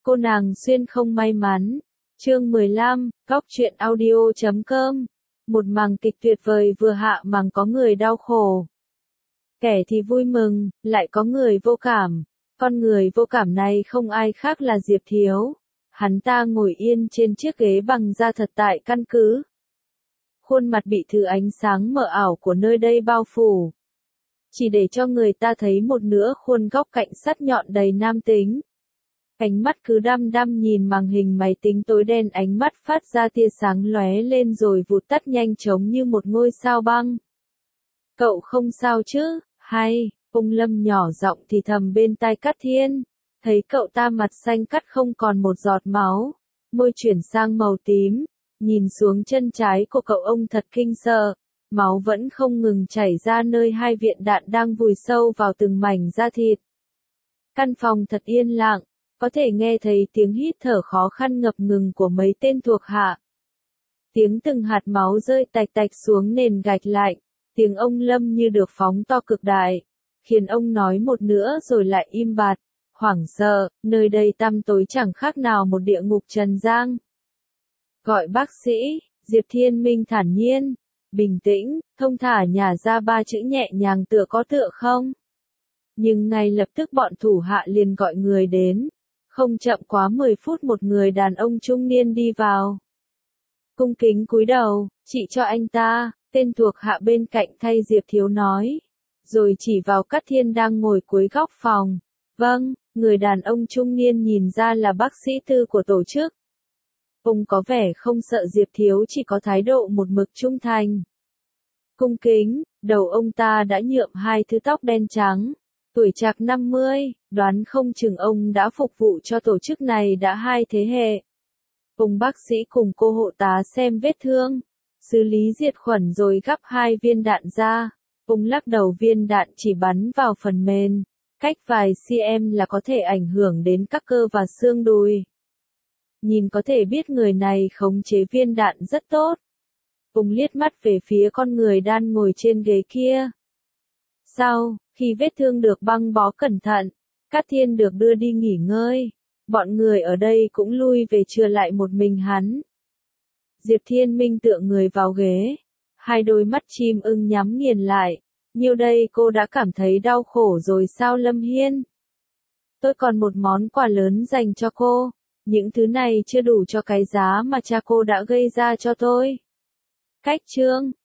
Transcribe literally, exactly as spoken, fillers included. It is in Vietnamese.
Cô nàng xuyên không may mắn. Chương mười lăm, Góc truyện audio chấm com. Một màn kịch tuyệt vời vừa hạ màn có người đau khổ. Kẻ thì vui mừng, lại có người vô cảm. Con người vô cảm này không ai khác là Diệp Thiếu. Hắn ta ngồi yên trên chiếc ghế bằng da thật tại căn cứ. Khuôn mặt bị thứ ánh sáng mờ ảo của nơi đây bao phủ. Chỉ để cho người ta thấy một nửa khuôn góc cạnh sắc nhọn đầy nam tính. Ánh mắt cứ đăm đăm nhìn màn hình máy tính tối đen, ánh mắt phát ra tia sáng lóe lên rồi vụt tắt nhanh chóng như một ngôi sao băng. Cậu không sao chứ, hay, Ung Lâm nhỏ giọng thì thầm bên tai Cát Thiên. Thấy cậu ta mặt xanh cắt không còn một giọt máu, môi chuyển sang màu tím, nhìn xuống chân trái của cậu ông thật kinh sợ, máu vẫn không ngừng chảy ra nơi hai viên đạn đang vùi sâu vào từng mảnh da thịt. Căn phòng thật yên lặng, có thể nghe thấy tiếng hít thở khó khăn ngập ngừng của mấy tên thuộc hạ. Tiếng từng hạt máu rơi tạch tạch xuống nền gạch lạnh, tiếng ông Lâm như được phóng to cực đại, khiến ông nói một nữa rồi lại im bặt. Hoảng sợ, nơi đây tăm tối chẳng khác nào một địa ngục trần gian. Gọi bác sĩ, Diệp Thiên Minh thản nhiên, bình tĩnh, thông thả nhả ra ba chữ nhẹ nhàng tựa có tựa không. Nhưng ngay lập tức bọn thủ hạ liền gọi người đến. Không chậm quá mười phút một người đàn ông trung niên đi vào. Cung kính cúi đầu, chị cho anh ta, tên thuộc hạ bên cạnh thay Diệp Thiếu nói. Rồi chỉ vào Cát Thiên đang ngồi cuối góc phòng. Vâng, người đàn ông trung niên nhìn ra là bác sĩ tư của tổ chức. Ông có vẻ không sợ Diệp Thiếu, chỉ có thái độ một mực trung thành. Cung kính, đầu ông ta đã nhuộm hai thứ tóc đen trắng. Tuổi trạc năm mươi, đoán không chừng ông đã phục vụ cho tổ chức này đã hai thế hệ. Ông bác sĩ cùng cô hộ tá xem vết thương, xử lý diệt khuẩn rồi gắp hai viên đạn ra. Ông lắc đầu, viên đạn chỉ bắn vào phần mềm, cách vài cm là có thể ảnh hưởng đến các cơ và xương đùi. Nhìn có thể biết người này khống chế viên đạn rất tốt. Ông liếc mắt về phía con người đang ngồi trên ghế kia. Sau, khi vết thương được băng bó cẩn thận, Cát Thiên được đưa đi nghỉ ngơi. Bọn người ở đây cũng lui về, trừ lại một mình hắn. Diệp Thiên Minh tựa người vào ghế, hai đôi mắt chim ưng nhắm nghiền lại. Nhiêu đây cô đã cảm thấy đau khổ rồi sao Lâm Hiên? Tôi còn một món quà lớn dành cho cô. Những thứ này chưa đủ cho cái giá mà cha cô đã gây ra cho tôi. Cách chương